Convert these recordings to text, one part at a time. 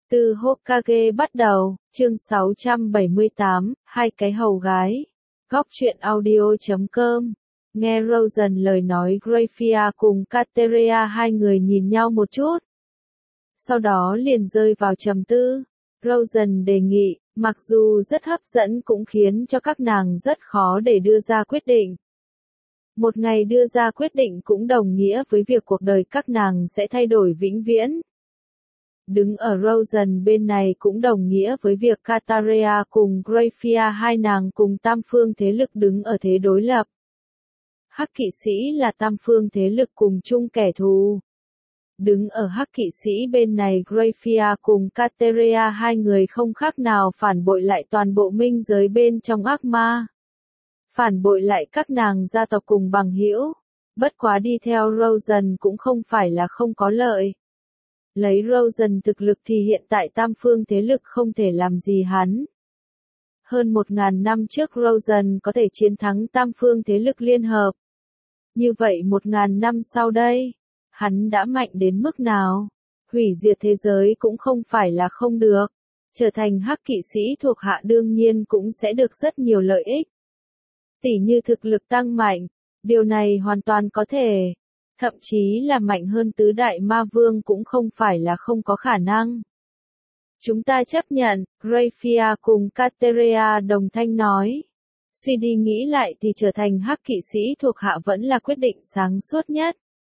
Từ Hokage bắt đầu, chương 678, hai cái hầu gái. Góc truyện audio.com. Nghe Rosen lời nói Grafia cùng Kateria hai người nhìn nhau một chút. Sau đó liền rơi vào trầm tư. Rosen đề nghị, mặc dù rất hấp dẫn cũng khiến cho các nàng rất khó để đưa ra quyết định. Một ngày đưa ra quyết định cũng đồng nghĩa với việc cuộc đời các nàng sẽ thay đổi vĩnh viễn. Đứng ở Rosen bên này cũng đồng nghĩa với việc Kateria cùng Grafia hai nàng cùng tam phương thế lực đứng ở thế đối lập. Hắc kỵ sĩ là tam phương thế lực cùng chung kẻ thù. Đứng ở hắc kỵ sĩ bên này Grafia cùng Kateria hai người không khác nào phản bội lại toàn bộ minh giới bên trong ác ma. Phản bội lại các nàng gia tộc cùng bằng hữu. Bất quá đi theo Rosen cũng không phải là không có lợi. Lấy Rosen thực lực thì hiện tại tam phương thế lực không thể làm gì hắn. Hơn 1000 năm trước Rosen có thể chiến thắng tam phương thế lực liên hợp. Như vậy 1000 năm sau đây, hắn đã mạnh đến mức nào? Hủy diệt thế giới cũng không phải là không được. Trở thành hắc kỵ sĩ thuộc hạ đương nhiên cũng sẽ được rất nhiều lợi ích. Tỉ như thực lực tăng mạnh, điều này hoàn toàn có thể. Thậm chí là mạnh hơn tứ đại ma vương cũng không phải là không có khả năng. Chúng ta chấp nhận, Grafia cùng Kateria đồng thanh nói. Suy đi nghĩ lại thì trở thành hắc kỵ sĩ thuộc hạ vẫn là quyết định sáng suốt nhất.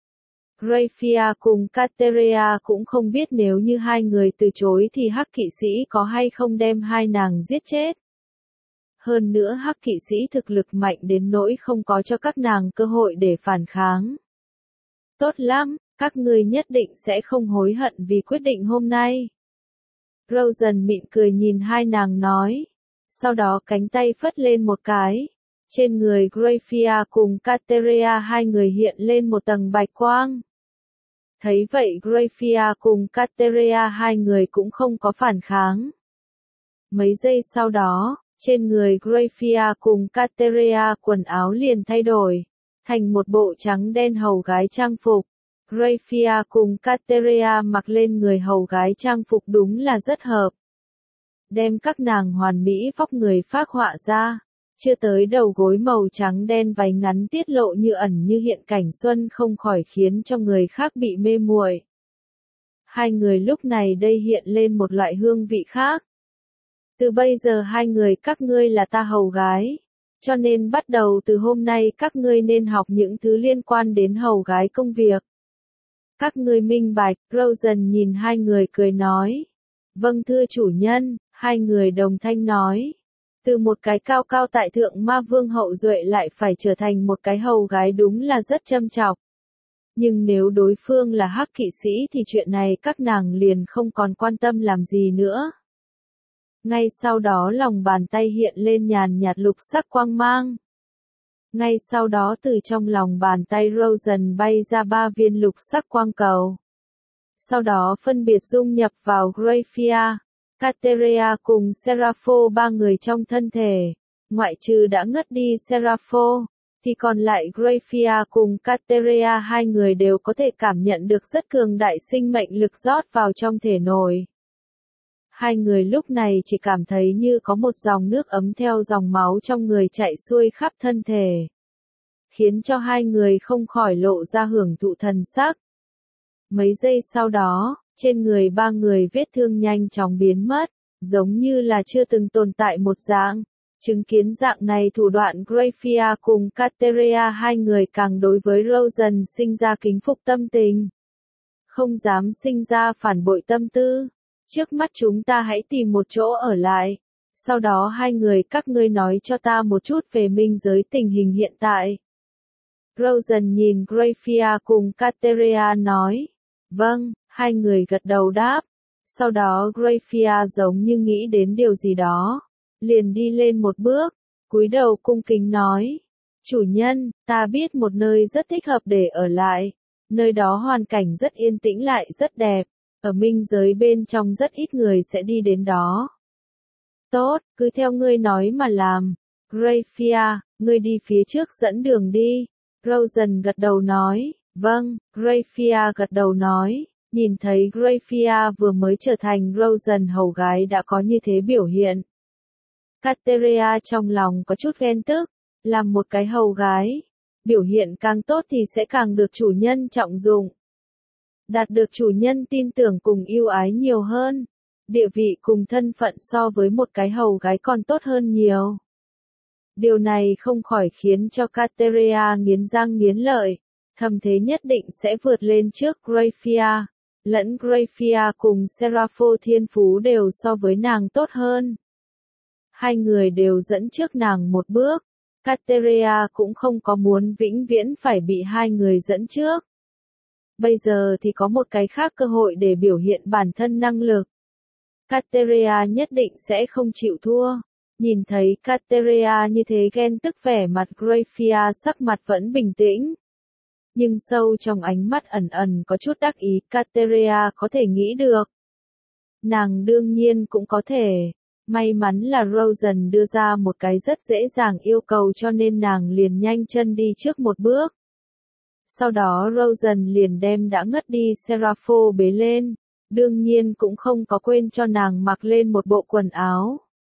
Grafia cùng Kateria cũng không biết nếu như hai người từ chối thì hắc kỵ sĩ có hay không đem hai nàng giết chết. Hơn nữa hắc kỵ sĩ thực lực mạnh đến nỗi không có cho các nàng cơ hội để phản kháng. Tốt lắm, các ngươi nhất định sẽ không hối hận vì quyết định hôm nay. Rosen mỉm cười nhìn hai nàng nói. Sau đó cánh tay phất lên một cái. Trên người Grafia cùng Kateria hai người hiện lên một tầng bạch quang. Thấy vậy Grafia cùng Kateria hai người cũng không có phản kháng. Mấy giây sau đó, trên người Grafia cùng Kateria quần áo liền thay đổi. Thành một bộ trắng đen hầu gái trang phục. Grafia cùng Kateria mặc lên người hầu gái trang phục đúng là rất hợp. Đem các nàng hoàn mỹ vóc người phác họa ra. Chưa tới đầu gối màu trắng đen váy ngắn tiết lộ như ẩn như hiện cảnh xuân không khỏi khiến cho người khác bị mê muội. Hai người lúc này đây hiện lên một loại hương vị khác. Từ bây giờ hai người các ngươi là ta hầu gái. Cho nên bắt đầu từ hôm nay các ngươi nên học những thứ liên quan đến hầu gái công việc. Các ngươi minh bạch, Rosen nhìn hai người cười nói. Vâng thưa chủ nhân, hai người đồng thanh nói. Từ một cái cao cao tại thượng ma vương hậu duệ lại phải trở thành một cái hầu gái đúng là rất châm chọc. Nhưng nếu đối phương là hắc kỵ sĩ thì chuyện này các nàng liền không còn quan tâm làm gì nữa. Ngay sau đó lòng bàn tay hiện lên nhàn nhạt lục sắc quang mang. Ngay sau đó từ trong lòng bàn tay Rosen bay ra 3 viên lục sắc quang cầu. Sau đó phân biệt dung nhập vào Grafia, Kateria cùng Serapho ba người trong thân thể. Ngoại trừ đã ngất đi Serapho, thì còn lại Grafia cùng Kateria hai người đều có thể cảm nhận được rất cường đại sinh mệnh lực rót vào trong thể nội. Hai người lúc này chỉ cảm thấy như có một dòng nước ấm theo dòng máu trong người chạy xuôi khắp thân thể. Khiến cho hai người không khỏi lộ ra hưởng thụ thần sắc. Mấy giây sau đó, trên người ba người vết thương nhanh chóng biến mất, giống như là chưa từng tồn tại một dạng. Chứng kiến dạng này thủ đoạn Grafia cùng Kateria hai người càng đối với Rosen sinh ra kính phục tâm tình. Không dám sinh ra phản bội tâm tư. Trước mắt chúng ta hãy tìm một chỗ ở lại. Sau đó hai người các ngươi nói cho ta một chút về minh giới tình hình hiện tại. Rosen nhìn Grafia cùng Kateria nói. Vâng, hai người gật đầu đáp. Sau đó Grafia giống như nghĩ đến điều gì đó. Liền đi lên một bước, cúi đầu cung kính nói. Chủ nhân, ta biết một nơi rất thích hợp để ở lại. Nơi đó hoàn cảnh rất yên tĩnh lại rất đẹp. Ở minh giới bên trong rất ít người sẽ đi đến đó. Tốt, cứ theo ngươi nói mà làm. Grafia, ngươi đi phía trước dẫn đường đi. Rosen gật đầu nói. Vâng, Grafia gật đầu nói. Nhìn thấy Grafia vừa mới trở thành Rosen hầu gái đã có như thế biểu hiện. Kateria trong lòng có chút ghen tức, làm một cái hầu gái. Biểu hiện càng tốt thì sẽ càng được chủ nhân trọng dụng. Đạt được chủ nhân tin tưởng cùng yêu ái nhiều hơn. Địa vị cùng thân phận so với một cái hầu gái còn tốt hơn nhiều. Điều này không khỏi khiến cho Kateria nghiến răng nghiến lợi. Thầm thế nhất định sẽ vượt lên trước Grafia. Lẫn Grafia cùng Serapho thiên phú đều so với nàng tốt hơn. Hai người đều dẫn trước nàng một bước. Kateria cũng không có muốn vĩnh viễn phải bị hai người dẫn trước. Bây giờ thì có một cái khác cơ hội để biểu hiện bản thân năng lực. Kateria nhất định sẽ không chịu thua. Nhìn thấy Kateria như thế ghen tức vẻ mặt Grafia sắc mặt vẫn bình tĩnh. Nhưng sâu trong ánh mắt ẩn ẩn có chút đắc ý Kateria có thể nghĩ được. Nàng đương nhiên cũng có thể. May mắn là Rosen đưa ra một cái rất dễ dàng yêu cầu cho nên nàng liền nhanh chân đi trước một bước. Sau đó Rosen liền đem đã ngất đi Serapho bế lên. Đương nhiên cũng không có quên cho nàng mặc lên một bộ quần áo.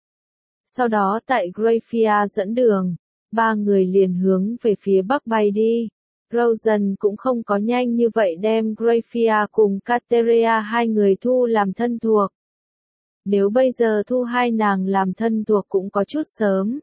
Sau đó tại Grafia dẫn đường, ba người liền hướng về phía bắc bay đi. Rosen cũng không có nhanh như vậy đem Grafia cùng Kateria hai người thu làm thân thuộc. Nếu bây giờ thu hai nàng làm thân thuộc cũng có chút sớm.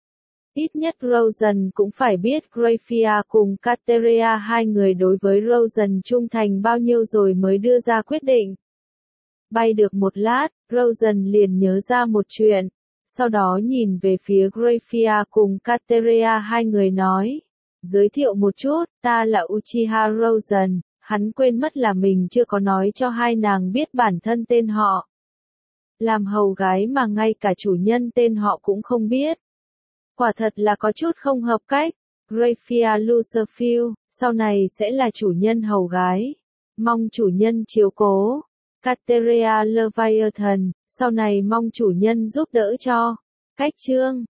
Ít nhất Rosen cũng phải biết Grafia cùng Kateria hai người đối với Rosen trung thành bao nhiêu rồi mới đưa ra quyết định. Bay được một lát, Rosen liền nhớ ra một chuyện. Sau đó nhìn về phía Grafia cùng Kateria hai người nói. Giới thiệu một chút, ta là Uchiha Rosen. Hắn quên mất là mình chưa có nói cho hai nàng biết bản thân tên họ. Làm hầu gái mà ngay cả chủ nhân tên họ cũng không biết. Quả thật là có chút không hợp cách. Grafia Lucerfield, sau này sẽ là chủ nhân hầu gái. Mong chủ nhân chiếu cố. Kateria Leviathan, sau này mong chủ nhân giúp đỡ cho. Cách chương